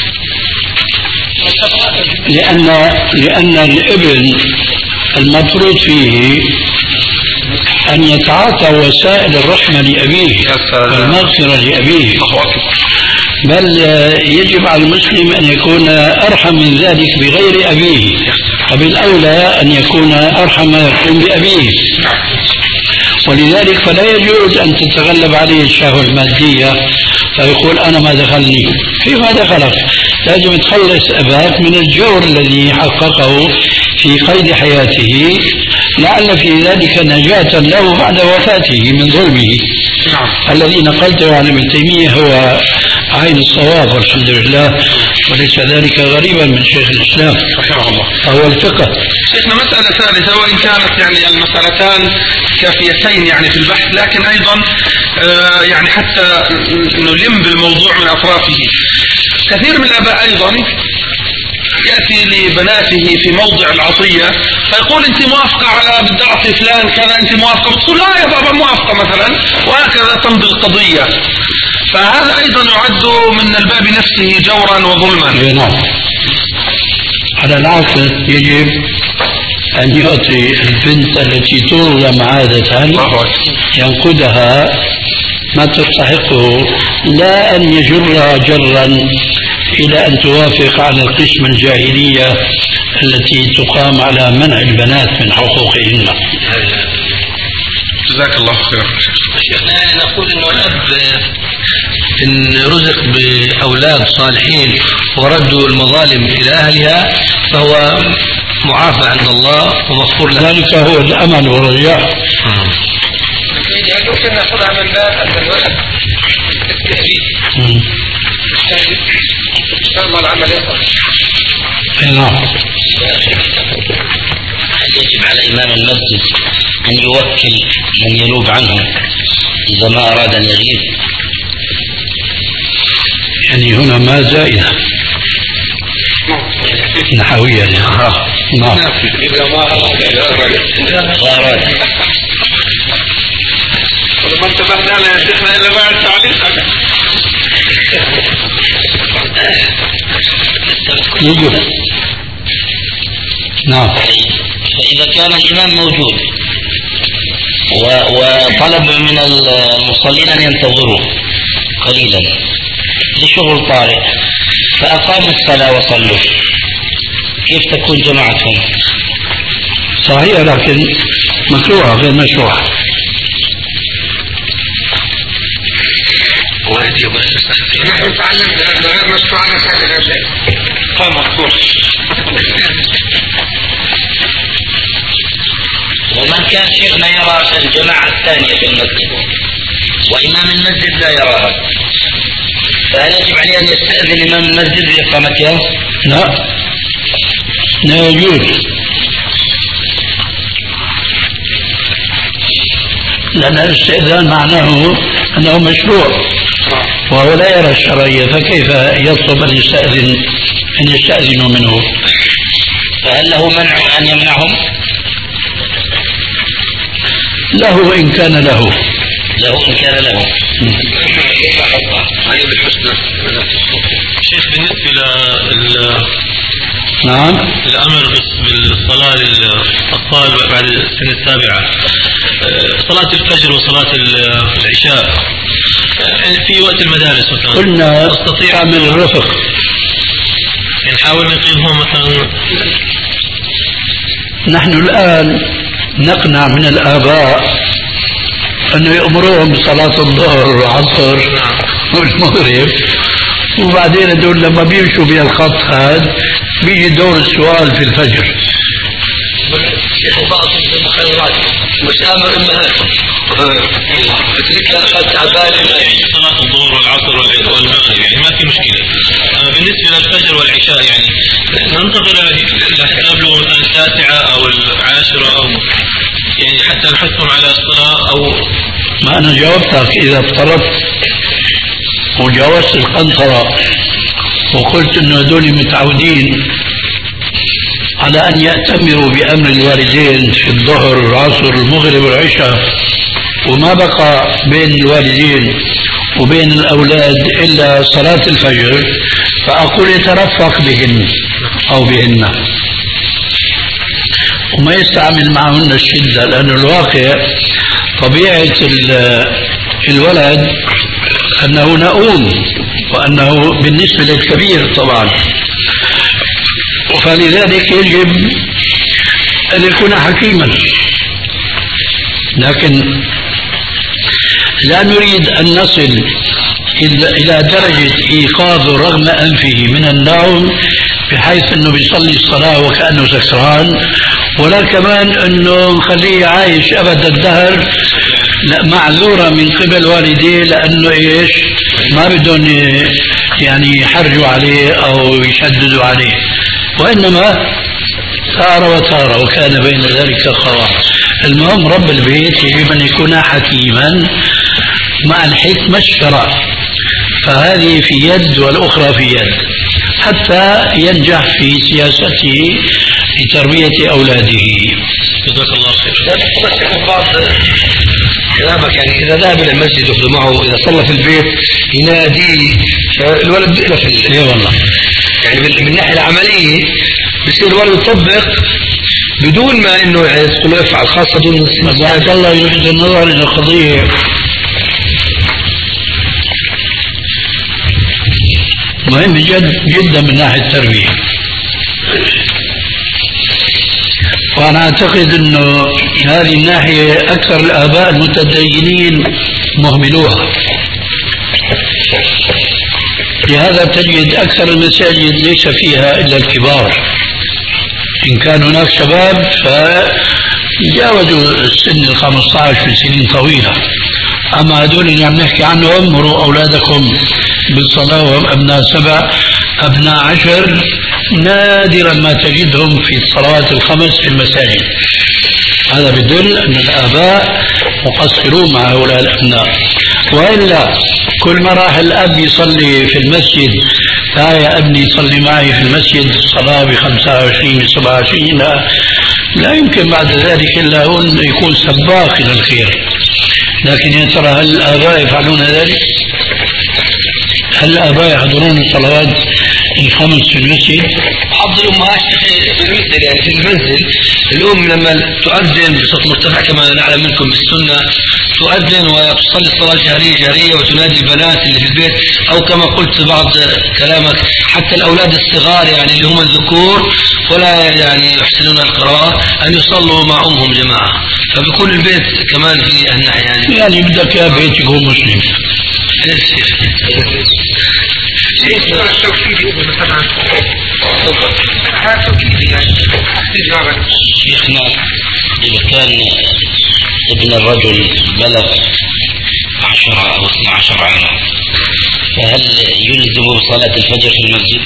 لأن لأن الابن المفروض فيه أن يتعاطى وسائل الرحمة لأبيه والمغفرة لأبيه، بل يجب على المسلم أن يكون أرحم من ذلك بغير أبيه، وبالأولى أن يكون أرحم ما يكون بأبيه. ولذلك فلا يجوز أن تتغلب عليه الشهوة المادية فيقول أنا ما دخلني. كيف ما دخلك؟ لازم تخلص أباك من الجور الذي حققه في قيد حياته، لعل في ذلك نجاة له بعد وفاته من ظلمه. الذي نقلته عن ابن تيمية هو عين الصواب والحمد لله، وليس ذلك غريبا من شيخ الإسلام رحمه الله. فهو الفقه. شيخنا مسألة ثالثة وإن كانت يعني المسألتان كافيتين يعني في البحث، لكن أيضا آه يعني حتى نلم بالموضوع من أطرافه. كثير من الآباء أيضا يأتي لبناته في موضع العطية فيقول أنت موافقة على بدي أعطي فلان كذا، أنت موافقة؟ بتقول لا يا بابا موافقة مثلا، وهكذا تمضي القضية. فهذا أيضا يعد من الباب نفسه جورا وظلما. نعم. على العكس يجب أن يعطي البنت التي تظلم عادة ينقدها ما تستحقه، لا أن يجرها جرا إلى أن توافق على القسمة الجاهلية التي تقام على منع البنات من حقوقهن. جزاك الله خير. شيخنا نقول انه الاب ان رزق باولاد صالحين وردوا المظالم الى اهلها فهو معافى عند الله ومغفور له. ذلك هو الامل والرجاء. يعني ممكن ناخذها من باب ان الولد التهريب ثم العمل يصل. نعم. يجب على امام المسجد ان يوكل من ينوب عنه اذا ما اراد ان يغيب. يعني هنا ما زائدة نحويا. نعم. إذا ما أراد. ولما انتبهنا له يا شيخنا إلا بعد تعليقك. يجب. نعم. فإذا كان الإمام موجود وطلب من المصلين أن ينتظروا قليلا لشغل طارئ فأقاموا الصلاة وصلوا، كيف تكون جماعتهم؟ صحيح لكن مكروهة غير مشروعة. نحن تعلمنا أنه غير مشروعة نسأل غير ذلك. قام مكروه. ومن كان شيخنا يرى الجماعة الثانية في المسجد وإمام المسجد لا يراها فهل يجب عليه أن يستأذن إمام المسجد بإقامتها؟ لا، لا يجوز، لأن الاستئذان معناه أنه مشروع وهو لا يرى الشرعية، فكيف يطلب أن يستأذن أن يستأذنوا منه؟ فهل له منع أن يمنعهم؟ له إن كان له له إن كان له. شيخ بالنسبة لل نعم الأمر بالصلاة للأطفال بعد السنة السابعة، صلاة الفجر وصلاة العشاء في وقت المدارس مثلا قلنا نستطيع تعمل الرفق، نحاول نقيمهم مثلا. نحن الآن نقنع من الآباء أنه يأمروهم بصلاة الظهر والعصر والمغرب، وبعدين هدول لما بيمشوا بالخط هذا بيجي دور السؤال في الفجر. شيخ بعضهم في المخيرات مش آمر أمهاتهم تلك أخذت عبالي صلاة الظهر والعصر والمغرب يعني ما في مشكلة. بالنسبة للفجر والعشاء يعني ننتظر لحتى يبلغوا مثلا التاسعة أو العاشرة أو يعني حتى نحثهم على الصلاة أو ما أنا جاوبتك إذا افترضت وجاوزت القنطرة وقلت إنه هذول متعودين على أن يأتمروا بأمر الوالدين في الظهر والعصر والمغرب والعشاء وما بقى بين الوالدين وبين الأولاد إلا صلاة الفجر، فأقول يترفق بهن أو بهن وما يستعمل معهن الشدة، لأن الواقع طبيعة الولد أنه نؤوم وأنه بالنسبة للكبير طبعا، فلذلك يجب أن يكون حكيما. لكن لا نريد أن نصل إلى درجة إيقاظ رغم أنفه من النوم بحيث أنه بيصلي الصلاة وكأنه سكران، ولا كمان أنه نخليه عايش أبد الدهر معذورة من قبل والديه لأنه إيش ما بدهم يعني يحرجوا عليه أو يشددوا عليه، وإنما تارة وتارة وكان بين ذلك قرار. المهم رب البيت يجب أن يكون حكيما مع الحكمة الشرع، فهذه في يد والأخرى في يد حتى ينجح في سياسته لتربية أولاده. جزاك الله خير. بس بعض كلامك يعني إذا ذهب إلى المسجد يأخذ معه، إذا صلى في البيت ينادي الولد بيقرأ في إيه والله يعني من الناحية العملية بصير الولد يطبق بدون ما إنه يدخل يفعل، خاصة دون بعد الله يلفت النظر إلى قضية مهم جد جدا من ناحية التربية. وأنا أعتقد أنه هذه الناحية أكثر الآباء المتدينين مهملوها. لهذا تجد أكثر المساجد ليس فيها إلا الكبار، إن كان هناك شباب فجاوزوا السن الخمسة عشر في سنين طويلة. أما هذول اللي عم نحكي عنهم مروا أولادكم بالصلاة وهم أبناء سبع أبناء عشر، نادرا ما تجدهم في الصلوات الخمس في المساجد. هذا بدل أن الآباء مقصرون مع هؤلاء الأبناء. وإلا كل ما راح الأب يصلي في المسجد، لا يا ابني صلي معي في المسجد الصلاة بخمسة وعشرين بسبعة وعشرين، لا, لا يمكن بعد ذلك إلا هو يكون سباق إلى الخير. لكن يا ترى هل الآباء يفعلون ذلك؟ هل الآباء يحضرون الصلوات الخمس في المسجد؟ بعض الأمهات بالمثل يعني في المنزل الأم لما تؤذن بصوت مرتفع كما نعلم منكم بالسنة، تؤذن وتصلي الصلاة جهرية جهرية وتنادي البنات اللي في البيت، أو كما قلت بعض كلامك حتى الأولاد الصغار يعني اللي هم الذكور ولا يعني يحسنون القراءة أن يصلوا مع أمهم جماعة، فبيكون البيت كمان في الناحية يعني يعني بدك يا بيت يكون مسلم. شيخنا إذا كان ابن الرجل بلغ عشرة أو اثنى عشر عاما فهل يلزم بصلاة الفجر في المسجد؟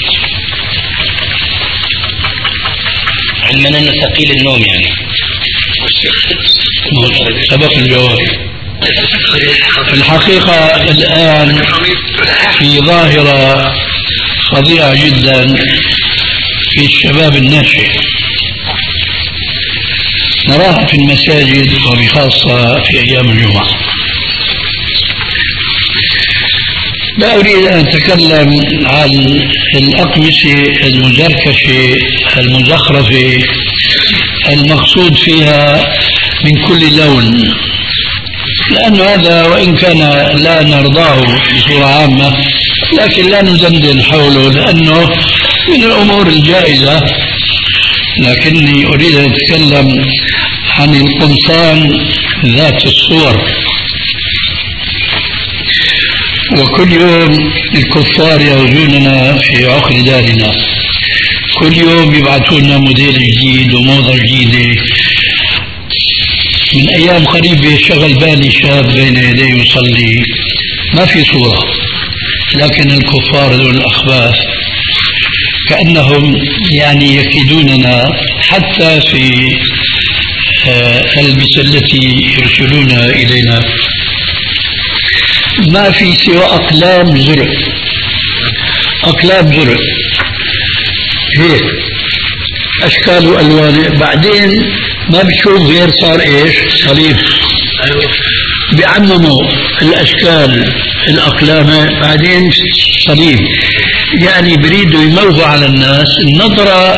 علما أنه ثقيل النوم يعني. سبق الجواب. الحقيقة الآن في ظاهرة فظيعة جدا في الشباب الناشئ، نراها في المساجد وبخاصة في أيام الجمعة. لا أريد أن أتكلم عن الأقمشة المزركشة المزخرفة المقصود فيها من كل لون، لأن هذا وإن كان لا نرضاه بصورة عامة لكن لا ندندن حوله لأنه من الأمور الجائزة. لكني أريد أن أتكلم عن القمصان ذات الصور. وكل يوم الكفار يغزوننا في عقر دارنا، كل يوم يبعثون لنا موديل جديد وموضة جديدة. من أيام قريبة شغل بالي شاب بين يديه يصلي ما في صورة، لكن الكفار ذو الأخباث كأنهم يعني يكيدوننا حتى في الألبسة التي يرسلون إلينا. ما في سوى أقلام زرع، أقلام زرع هيك أشكال وألوان. بعدين ما بتشوف غير صار إيش صليب، بيعمموا الأشكال الأقلام بعدين صليب. يعني بريدوا يموضوا على الناس النظرة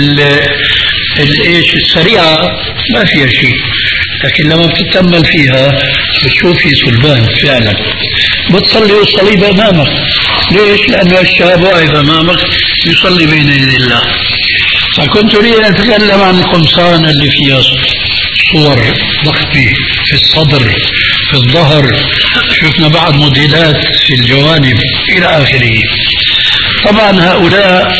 الإيش السريعة ما فيها شيء، لكن لما بتتأمل فيها بتشوف في صلبان فعلا. بتصلي والصليب أمامك، ليش؟ لأن الشاب واقف أمامك يصلي بين يدي الله. فكنت أريد أن أتكلم عن القمصان اللي فيها صور ضخمة في الصدر في الظهر، شفنا بعض موديلات في الجوانب إلى آخره. طبعا هؤلاء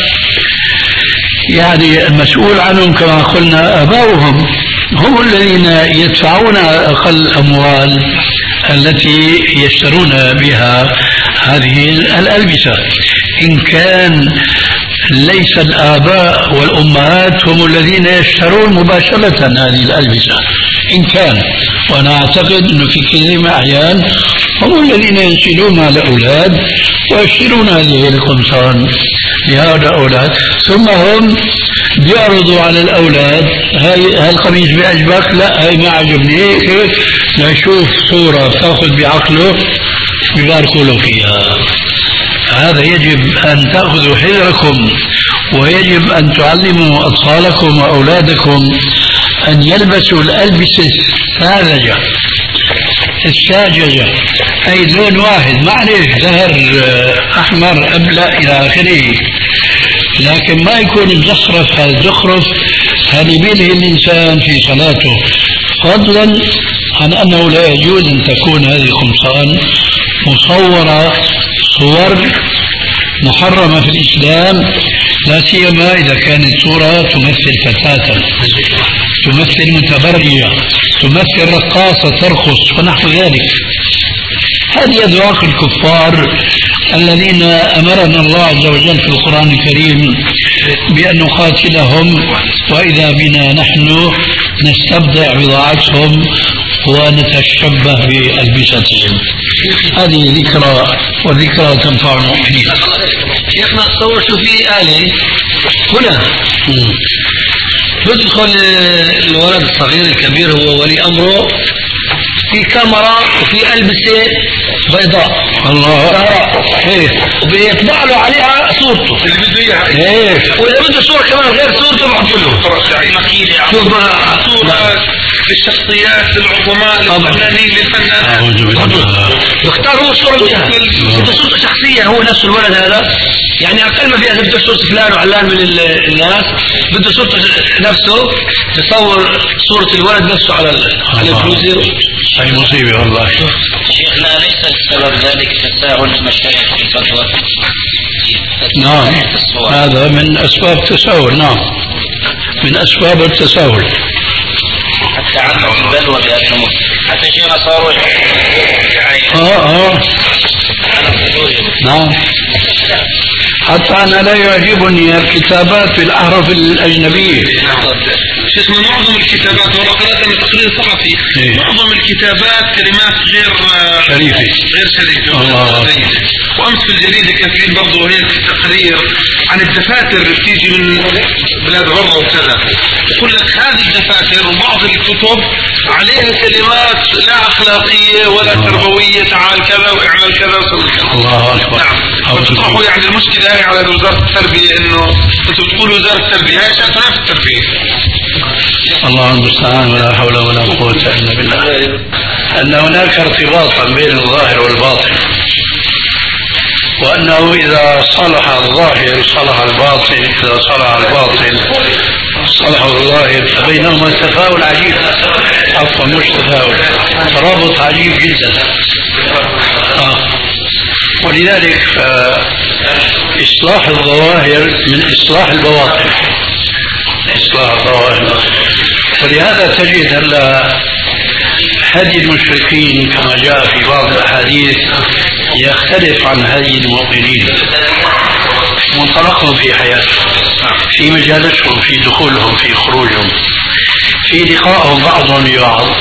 يعني المسؤول عنهم كما قلنا آباؤهم، هم الذين يدفعون أقل الأموال التي يشترون بها هذه الألبسة. إن كان ليس الآباء والأمهات هم الذين يشترون مباشرة هذه الألبسة، إن كان، وأنا أعتقد أنه في كثير من الأحيان هم الذين ينزلون على الأولاد ويشترون هذه القمصان لهذا الأولاد، ثم هم بيعرضوا على الأولاد هاي القميص بيعجبك؟ لا هاي ما عجبني، هيك هيك نشوف صورة تأخذ بعقله بيباركوا له فيها. هذا يجب أن تأخذوا حذركم، ويجب أن تعلموا أطفالكم وأولادكم أن يلبسوا الألبسة الساذجة الساججة أي لون واحد، ما عليه زهر أحمر أبلة إلى آخره، لكن ما يكون مزخرف. هذا الزخرف هذا يبينه الإنسان في صلاته، فضلا عن أنه لا يجوز أن تكون هذه القمصان مصورة صور محرمة في الإسلام، لا سيما إذا كانت صورة تمثل فتاة، تمثل متبرجة، تمثل رقاصة ترقص ونحو ذلك. هذه أذواق الكفار الذين أمرنا الله عز وجل في القرآن الكريم بأن نقاتلهم، وإذا بنا نحن نستبدع بضاعتهم ونتشبه بألبستهم. هذه ذكرى، والذكرى تنفع المؤمنين. شيخنا تصور شو في آلة هنا بدخل الولد الصغير الكبير هو ولي أمره في كاميرا وفي ألبسة بيضاء الله ايه، وبيطبع له عليها صورته اللي بده اياها ايه، واذا بده صوره كمان غير صورته بحط له صوره للشخصيات العظماء للفنانين للفنانات، بيختار هو الصوره اللي بده صورته شخصيا هو نفس الولد هذا، يعني اقل ما فيها اذا بده صوره فلان وعلان من الناس بده صورته نفسه، تصور صوره الولد نفسه على على البروزر. هاي مصيبه والله. شيخنا ليس السبب ذلك تساهل المشايخ في الفتوى؟ نعم هذا من أسباب التساهل، نعم من أسباب التساهل. حتى عنه البلوى بهذه حتى شيخنا صاروا اه اه نعم. حتى أنا لا يعجبني الكتابات بالأحرف الأجنبية. شيخنا معظم الكتابات ورقات من تقرير صحفي إيه؟ معظم الكتابات كلمات غير شريفة غير شريفة الله. وأمس في الجريدة كاتبين برضه وهي تقرير عن الدفاتر اللي بتيجي من بلاد برا وكذا، يقول لك هذه الدفاتر وبعض الكتب عليها كلمات لا أخلاقية ولا الله. تربوية، تعال كذا واعمل كذا وسوي كذا. الله أكبر. نعم. وتطرحوا يعني المشكلة هي على وزارة التربية، إنه أنتم بتقولوا وزارة التربية هي شغلة في التربية. الله المستعان ولا حول ولا قوة إلا بالله. أن هناك ارتباطا بين الظاهر والباطن، وأنه إذا صلح الظاهر صلح الباطن، إذا صلح الباطن صلح الظاهر، فبينهما تفاؤل عجيب، عفوا مش تفاؤل، ترابط عجيب جدا. آه. ولذلك إصلاح الظواهر من إصلاح البواطن، إصلاح الظواهر. ولهذا تجد هلا هدي المشركين كما جاء في بعض الأحاديث يختلف عن هدي المؤمنين، منطلقهم في حياتهم، في مجالسهم، في دخولهم، في خروجهم، في لقائهم بعضهم ببعض.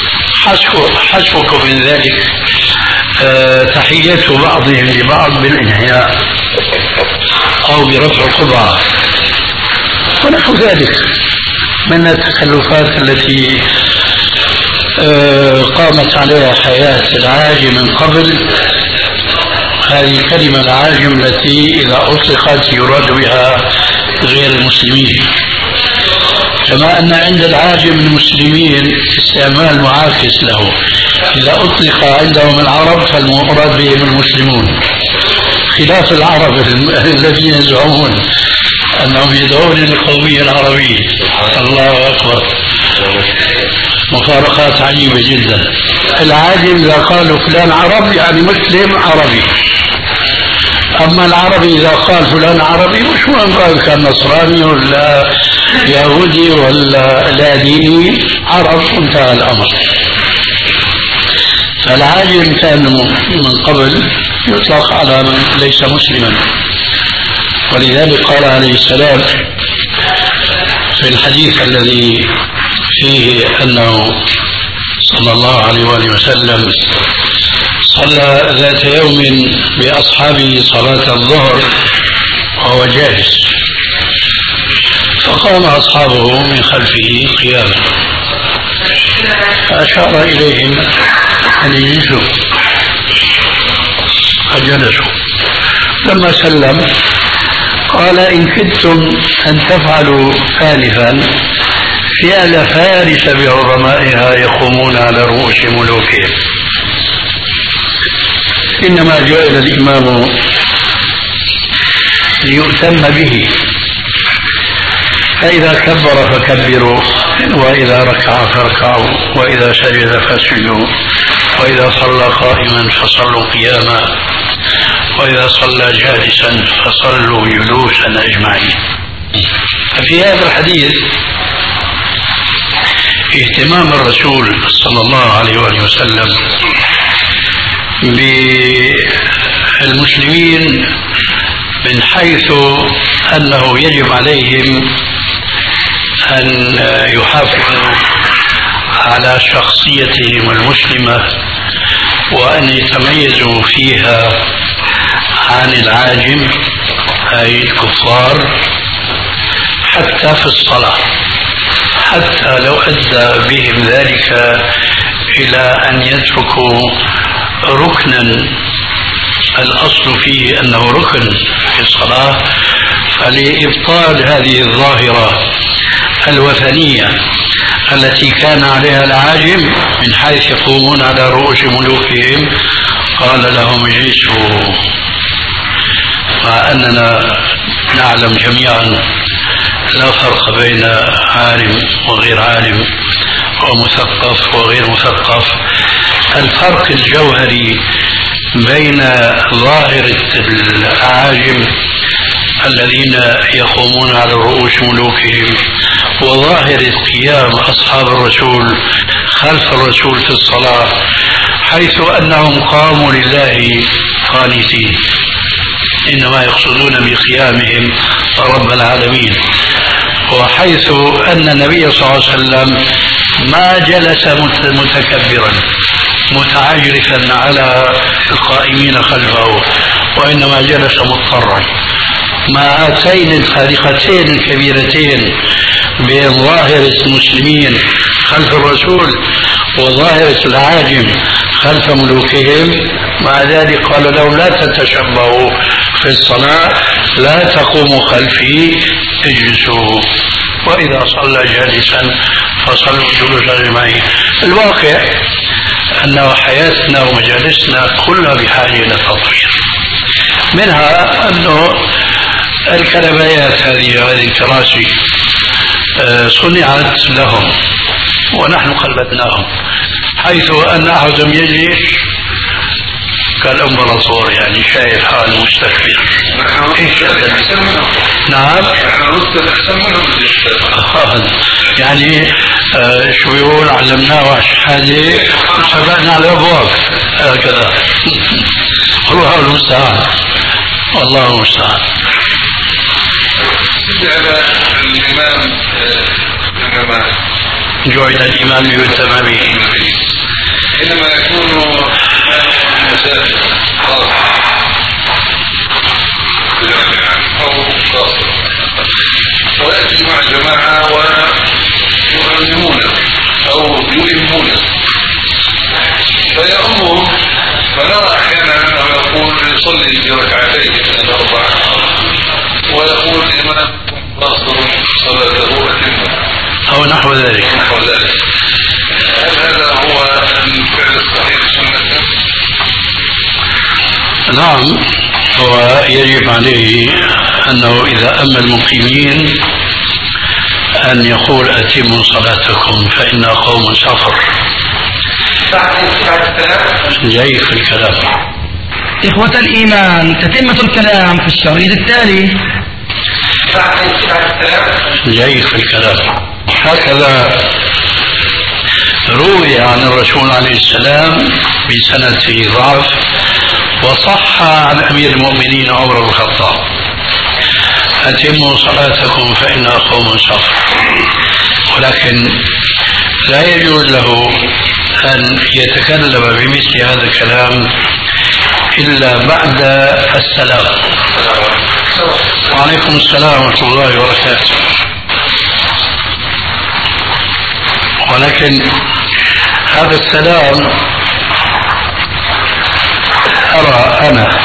حسبكم من ذلك أه تحية بعضهم لبعض بالانحياء أو برفع القبعة ونحو ذلك من التخلفات التي أه قامت عليها حياة العاجم من قبل. هذه الكلمة العاجم التي إذا أطلقت يراد بها غير المسلمين، كما أن عند العاجم المسلمين استعمال معاكس له، إذا أطلق عندهم العرب فالمراد بهم المسلمون، خلاف العرب الذين يزعمون أنهم يدعون للقومية العربية. الله أكبر، مفارقات عجيبة جدا. العاجم إذا قالوا فلان عرب يعني مسلم عربي، أما العربي إذا قال فلان عربي مش مهم قال كان نصراني ولا يهودي ولا لا ديني، عرب انتهى الأمر. فالعاجم كان من قبل يطلق على من ليس مسلما، ولذلك قال عليه السلام في الحديث الذي فيه أنه صلى الله عليه وآله وسلم صلى ذات يوم بأصحابه صلاة الظهر وهو جالس، فقام أصحابه من خلفه قياما فأشار إليهم أن يجلسوا فجلسوا. لما سلم قال إن كدتم أن تفعلوا آنفا فعل فارس بعظمائها يقومون على رؤوس ملوكهم. إنما جعل الإمام ليؤتم به، فإذا كبر فكبروا، وإذا ركع فاركعوا، وإذا سجد فاسجدوا، وإذا صلى قائما فصلوا قياما، وإذا صلى جالسا فصلوا جلوسا أجمعين. ففي هذا الحديث اهتمام الرسول صلى الله عليه وآله وسلم بالمسلمين من حيث أنه يجب عليهم أن يحافظوا على شخصيتهم المسلمة وأن يتميزوا فيها عن العاجم أي الكفار حتى في الصلاة، حتى لو أدى بهم ذلك إلى أن يتركوا ركنا الأصل فيه أنه ركن في الصلاة، فلإبطال هذه الظاهرة الوثنية التي كان عليها العاجم من حيث يقومون على رؤوس ملوكهم قال لهم اجلسوا، مع أننا نعلم جميعا لا فرق بين عالم وغير عالم ومثقف وغير مثقف. الفرق الجوهري بين ظاهرة الأعاجم الذين يقومون على رؤوس ملوكهم وظاهرة قيام أصحاب الرسول خلف الرسول في الصلاة، حيث أنهم قاموا لله قانتين، إنما يقصدون بقيامهم رب العالمين، وحيث أن النبي صلى الله عليه وسلم ما جلس متكبرا متعجرفا على القائمين خلفه، وإنما جلس مضطرا. مع هاتين الفارقتين الكبيرتين بين ظاهرة المسلمين خلف الرسول وظاهرة العاجم خلف ملوكهم، مع ذلك قال لهم لا تتشبهوا في الصلاة، لا تقوموا خلفي، اجلسوا، وإذا صلى جالسا فصلوا جلوسا أجمعين. الواقع أن حياتنا ومجالسنا كلها بحاجة إلى تطوير، منها أنه الكنبايات هذه هذه الكراسي صنعت لهم ونحن قلدناهم، حيث أن أحدهم يجلس كالإمبراطور، يعني شايف حاله مستكبر. نعم يعني آه شو يقول علمناه هذه سبقنا على الأبواب هكذا. الله المستعان، والله المستعان. على الإمام إنما جعل الإمام ليؤتم به، إنما يكون مسافر أو قاصر ويأتي مع الجماعة ويعلمون أو يلمون فيأمهم، فنرى أحيانا أنه يقول يصلي في ركعتين من الأربع ويقول الإمام قاصر صلاته أتمها أو نحو ذلك. نحو ذلك. هل هذا هو الفعل الصحيح سنة؟ نعم، هو يجب عليه أنه إذا أما المقيمين أن يقول أتموا صلاتكم فإنا قوم سفر. جيد في الكلام. إخوة الإيمان، تتمة الكلام في الشريط التالي. جيد في الكلام. هكذا روي عن الرسول عليه السلام بسنة ضعف، وصح عن أمير المؤمنين عمر بن الخطاب أتموا صلاتكم فإنا قوم سفر، ولكن لا يجوز له أن يتكلم بمثل هذا الكلام إلا بعد السلام. وعليكم السلام ورحمة الله وبركاته. ولكن هذا السلام أرى أنا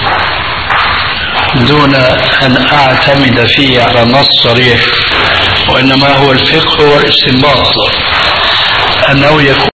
دون أن أعتمد فيه على نص صريح، وإنما هو الفقه والاستنباط أنه يكون